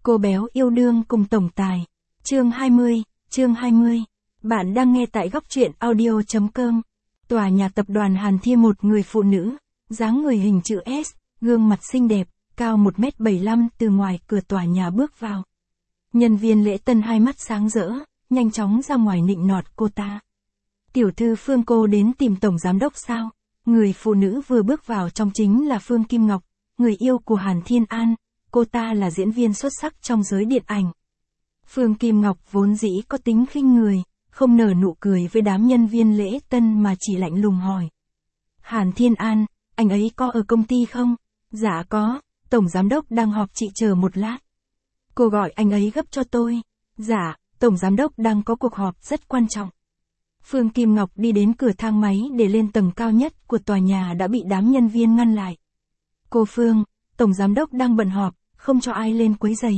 Cô béo yêu đương cùng tổng tài. Chương 20. Bạn đang nghe tại góc truyện audio.com. Tòa nhà tập đoàn Hàn Thiên, một người phụ nữ, dáng người hình chữ S, gương mặt xinh đẹp, cao 1m75 từ ngoài cửa tòa nhà bước vào. Nhân viên lễ tân hai mắt sáng rỡ, nhanh chóng ra ngoài nịnh nọt cô ta. Tiểu thư Phương, cô đến tìm tổng giám đốc sao? Người phụ nữ vừa bước vào trong chính là Phương Kim Ngọc, người yêu của Hàn Thiên An. Cô ta là diễn viên xuất sắc trong giới điện ảnh. Phương Kim Ngọc vốn dĩ có tính khinh người, không nở nụ cười với đám nhân viên lễ tân mà chỉ lạnh lùng hỏi. Hàn Thiên An, anh ấy có ở công ty không? Dạ có, tổng giám đốc đang họp, chị chờ một lát. Cô gọi anh ấy gấp cho tôi. Dạ, tổng giám đốc đang có cuộc họp rất quan trọng. Phương Kim Ngọc đi đến cửa thang máy để lên tầng cao nhất của tòa nhà đã bị đám nhân viên ngăn lại. Cô Phương, tổng giám đốc đang bận họp, không cho ai lên quấy rầy.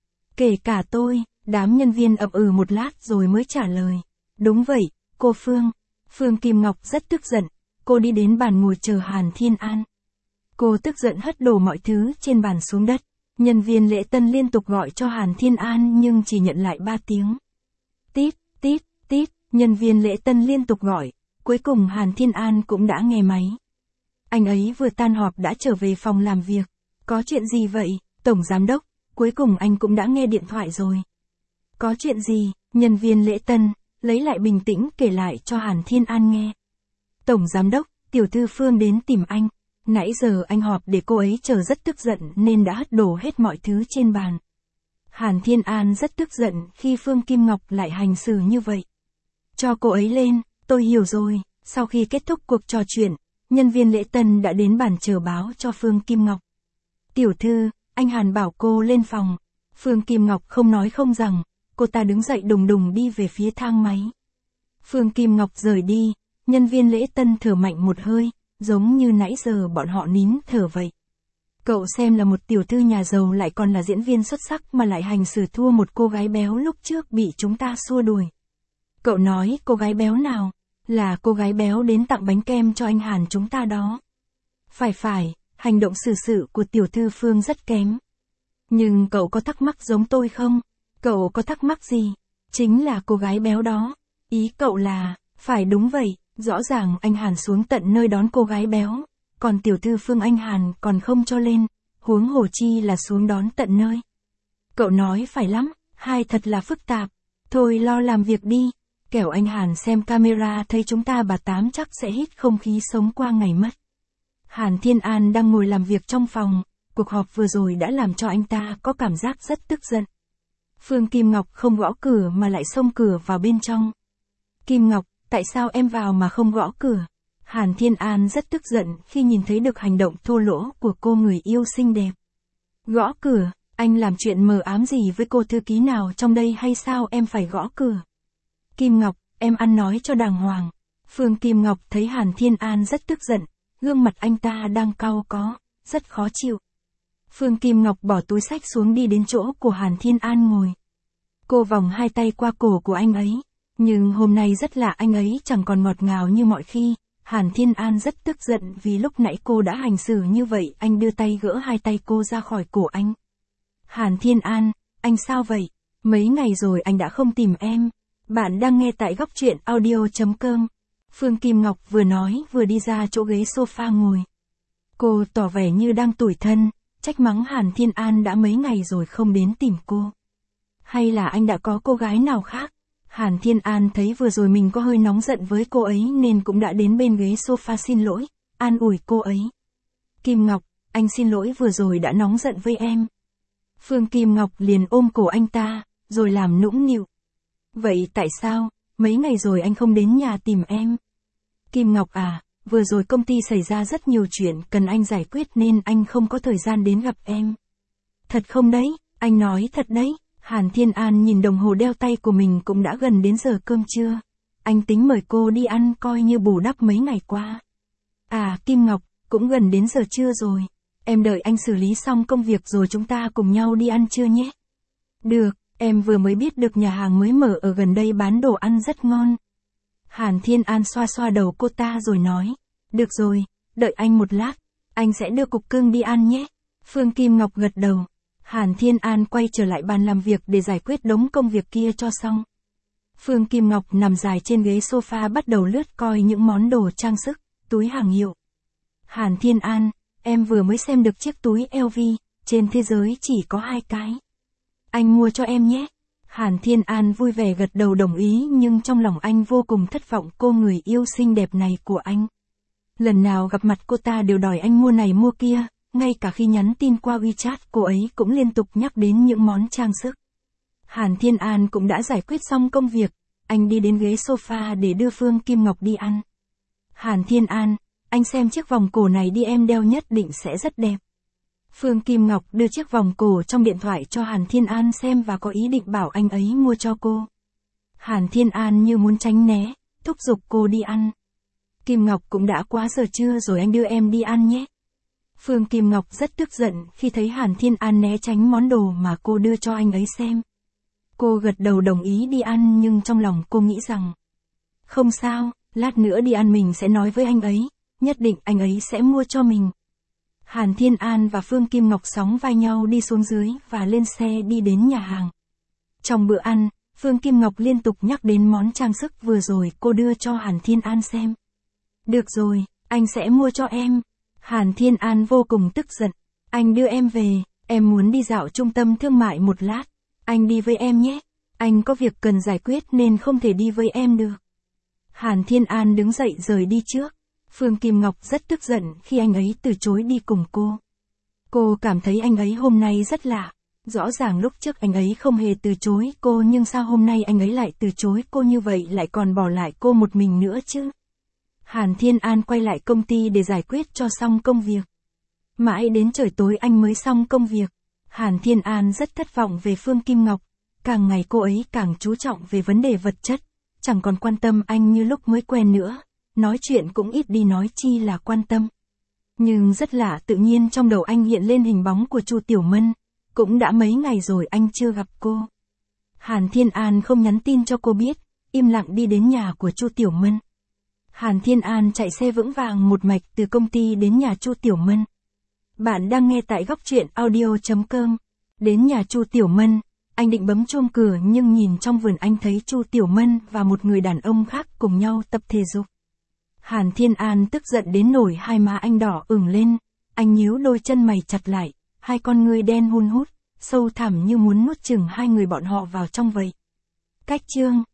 Kể cả tôi, đám nhân viên ậm ừ một lát rồi mới trả lời. Đúng vậy, cô Phương. Phương Kim Ngọc rất tức giận, cô đi đến bàn ngồi chờ Hàn Thiên An. Cô tức giận hất đổ mọi thứ trên bàn xuống đất. Nhân viên lễ tân liên tục gọi cho Hàn Thiên An nhưng chỉ nhận lại 3 tiếng. Tít, tít, tít, nhân viên lễ tân liên tục gọi, cuối cùng Hàn Thiên An cũng đã nghe máy. Anh ấy vừa tan họp đã trở về phòng làm việc. Có chuyện gì vậy, tổng giám đốc? Cuối cùng anh cũng đã nghe điện thoại rồi. Có chuyện gì? Nhân viên lễ tân lấy lại bình tĩnh kể lại cho Hàn Thiên An nghe. Tổng giám đốc, tiểu thư Phương đến tìm anh. Nãy giờ anh họp để cô ấy chờ, rất tức giận nên đã hất đổ hết mọi thứ trên bàn. Hàn Thiên An rất tức giận khi Phương Kim Ngọc lại hành xử như vậy. Cho cô ấy lên, tôi hiểu rồi. Sau khi kết thúc cuộc trò chuyện, nhân viên lễ tân đã đến bàn chờ báo cho Phương Kim Ngọc. Tiểu thư, anh Hàn bảo cô lên phòng. Phương Kim Ngọc không nói không rằng, cô ta đứng dậy đùng đùng đi về phía thang máy. Phương Kim Ngọc rời đi, nhân viên lễ tân thở mạnh một hơi, giống như nãy giờ bọn họ nín thở vậy. Cậu xem là một tiểu thư nhà giàu lại còn là diễn viên xuất sắc mà lại hành xử thua một cô gái béo lúc trước bị chúng ta xua đuổi. Cậu nói cô gái béo nào? Là cô gái béo đến tặng bánh kem cho anh Hàn chúng ta đó. Phải, hành động xử sự của tiểu thư Phương rất kém. Nhưng cậu có thắc mắc giống tôi không? Cậu có thắc mắc gì? Chính là cô gái béo đó. Ý cậu là, phải đúng vậy, rõ ràng anh Hàn xuống tận nơi đón cô gái béo, còn tiểu thư Phương anh Hàn còn không cho lên, huống hồ chi là xuống đón tận nơi. Cậu nói phải lắm, hai thật là phức tạp. Thôi lo làm việc đi, kẻo anh Hàn xem camera thấy chúng ta bà tám chắc sẽ hít không khí sống qua ngày mất. Hàn Thiên An đang ngồi làm việc trong phòng, cuộc họp vừa rồi đã làm cho anh ta có cảm giác rất tức giận. Phương Kim Ngọc không gõ cửa mà lại xông cửa vào bên trong. Kim Ngọc, tại sao em vào mà không gõ cửa? Hàn Thiên An rất tức giận khi nhìn thấy được hành động thô lỗ của cô người yêu xinh đẹp. Gõ cửa, anh làm chuyện mờ ám gì với cô thư ký nào trong đây hay sao em phải gõ cửa? Kim Ngọc, em ăn nói cho đàng hoàng. Phương Kim Ngọc thấy Hàn Thiên An rất tức giận, gương mặt anh ta đang cau có, rất khó chịu. Phương Kim Ngọc bỏ túi xách xuống đi đến chỗ của Hàn Thiên An ngồi. Cô vòng hai tay qua cổ của anh ấy, nhưng hôm nay rất lạ, anh ấy chẳng còn ngọt ngào như mọi khi. Hàn Thiên An rất tức giận vì lúc nãy cô đã hành xử như vậy, anh đưa tay gỡ hai tay cô ra khỏi cổ anh. Hàn Thiên An, anh sao vậy? Mấy ngày rồi anh đã không tìm em. Bạn đang nghe tại góc truyện audio.com. Phương Kim Ngọc vừa nói vừa đi ra chỗ ghế sofa ngồi. Cô tỏ vẻ như đang tủi thân, trách mắng Hàn Thiên An đã mấy ngày rồi không đến tìm cô. Hay là anh đã có cô gái nào khác? Hàn Thiên An thấy vừa rồi mình có hơi nóng giận với cô ấy nên cũng đã đến bên ghế sofa xin lỗi, an ủi cô ấy. Kim Ngọc, anh xin lỗi vừa rồi đã nóng giận với em. Phương Kim Ngọc liền ôm cổ anh ta, rồi làm nũng nịu. Vậy tại sao, mấy ngày rồi anh không đến nhà tìm em? Kim Ngọc à, vừa rồi công ty xảy ra rất nhiều chuyện cần anh giải quyết nên anh không có thời gian đến gặp em. Thật không đấy, anh nói thật đấy. Hàn Thiên An nhìn đồng hồ đeo tay của mình, cũng đã gần đến giờ cơm trưa. Anh tính mời cô đi ăn coi như bù đắp mấy ngày qua. À Kim Ngọc, cũng gần đến giờ trưa rồi. Em đợi anh xử lý xong công việc rồi chúng ta cùng nhau đi ăn trưa nhé. Được, em vừa mới biết được nhà hàng mới mở ở gần đây bán đồ ăn rất ngon. Hàn Thiên An xoa xoa đầu cô ta rồi nói. Được rồi, đợi anh một lát, anh sẽ đưa cục cưng đi ăn nhé. Phương Kim Ngọc gật đầu. Hàn Thiên An quay trở lại bàn làm việc để giải quyết đống công việc kia cho xong. Phương Kim Ngọc nằm dài trên ghế sofa bắt đầu lướt coi những món đồ trang sức, túi hàng hiệu. Hàn Thiên An, em vừa mới xem được chiếc túi LV, trên thế giới chỉ có 2 cái. Anh mua cho em nhé. Hàn Thiên An vui vẻ gật đầu đồng ý, nhưng trong lòng anh vô cùng thất vọng cô người yêu xinh đẹp này của anh. Lần nào gặp mặt cô ta đều đòi anh mua này mua kia, ngay cả khi nhắn tin qua WeChat cô ấy cũng liên tục nhắc đến những món trang sức. Hàn Thiên An cũng đã giải quyết xong công việc, anh đi đến ghế sofa để đưa Phương Kim Ngọc đi ăn. Hàn Thiên An, anh xem chiếc vòng cổ này đi, em đeo nhất định sẽ rất đẹp. Phương Kim Ngọc đưa chiếc vòng cổ trong điện thoại cho Hàn Thiên An xem và có ý định bảo anh ấy mua cho cô. Hàn Thiên An như muốn tránh né, thúc giục cô đi ăn. Kim Ngọc cũng đã quá giờ trưa rồi, anh đưa em đi ăn nhé. Phương Kim Ngọc rất tức giận khi thấy Hàn Thiên An né tránh món đồ mà cô đưa cho anh ấy xem. Cô gật đầu đồng ý đi ăn, nhưng trong lòng cô nghĩ rằng không sao, lát nữa đi ăn mình sẽ nói với anh ấy, nhất định anh ấy sẽ mua cho mình. Hàn Thiên An và Phương Kim Ngọc sóng vai nhau đi xuống dưới và lên xe đi đến nhà hàng. Trong bữa ăn, Phương Kim Ngọc liên tục nhắc đến món trang sức vừa rồi cô đưa cho Hàn Thiên An xem. Được rồi, anh sẽ mua cho em. Hàn Thiên An vô cùng tức giận. Anh đưa em về, em muốn đi dạo trung tâm thương mại một lát. Anh đi với em nhé. Anh có việc cần giải quyết nên không thể đi với em được. Hàn Thiên An đứng dậy rời đi trước. Phương Kim Ngọc rất tức giận khi anh ấy từ chối đi cùng cô. Cô cảm thấy anh ấy hôm nay rất lạ. Rõ ràng lúc trước anh ấy không hề từ chối cô, nhưng sao hôm nay anh ấy lại từ chối cô như vậy, lại còn bỏ lại cô một mình nữa chứ? Hàn Thiên An quay lại công ty để giải quyết cho xong công việc. Mãi đến trời tối anh mới xong công việc. Hàn Thiên An rất thất vọng về Phương Kim Ngọc. Càng ngày cô ấy càng chú trọng về vấn đề vật chất, chẳng còn quan tâm anh như lúc mới quen nữa. Nói chuyện cũng ít đi nói chi là quan tâm. Nhưng rất lạ, tự nhiên trong đầu anh hiện lên hình bóng của Chu Tiểu Mân. Cũng đã mấy ngày rồi anh chưa gặp cô. Hàn Thiên An không nhắn tin cho cô biết, im lặng đi đến nhà của Chu Tiểu Mân. Hàn Thiên An chạy xe vững vàng một mạch từ công ty đến nhà Chu Tiểu Mân. Bạn đang nghe tại góc truyện audio.com. Đến nhà Chu Tiểu Mân, anh định bấm chuông cửa nhưng nhìn trong vườn anh thấy Chu Tiểu Mân và một người đàn ông khác cùng nhau tập thể dục. Hàn Thiên An tức giận đến nổi hai má anh đỏ ửng lên, anh nhíu đôi chân mày chặt lại, hai con ngươi đen hun hút, sâu thẳm như muốn nuốt chửng hai người bọn họ vào trong vậy. Cách chương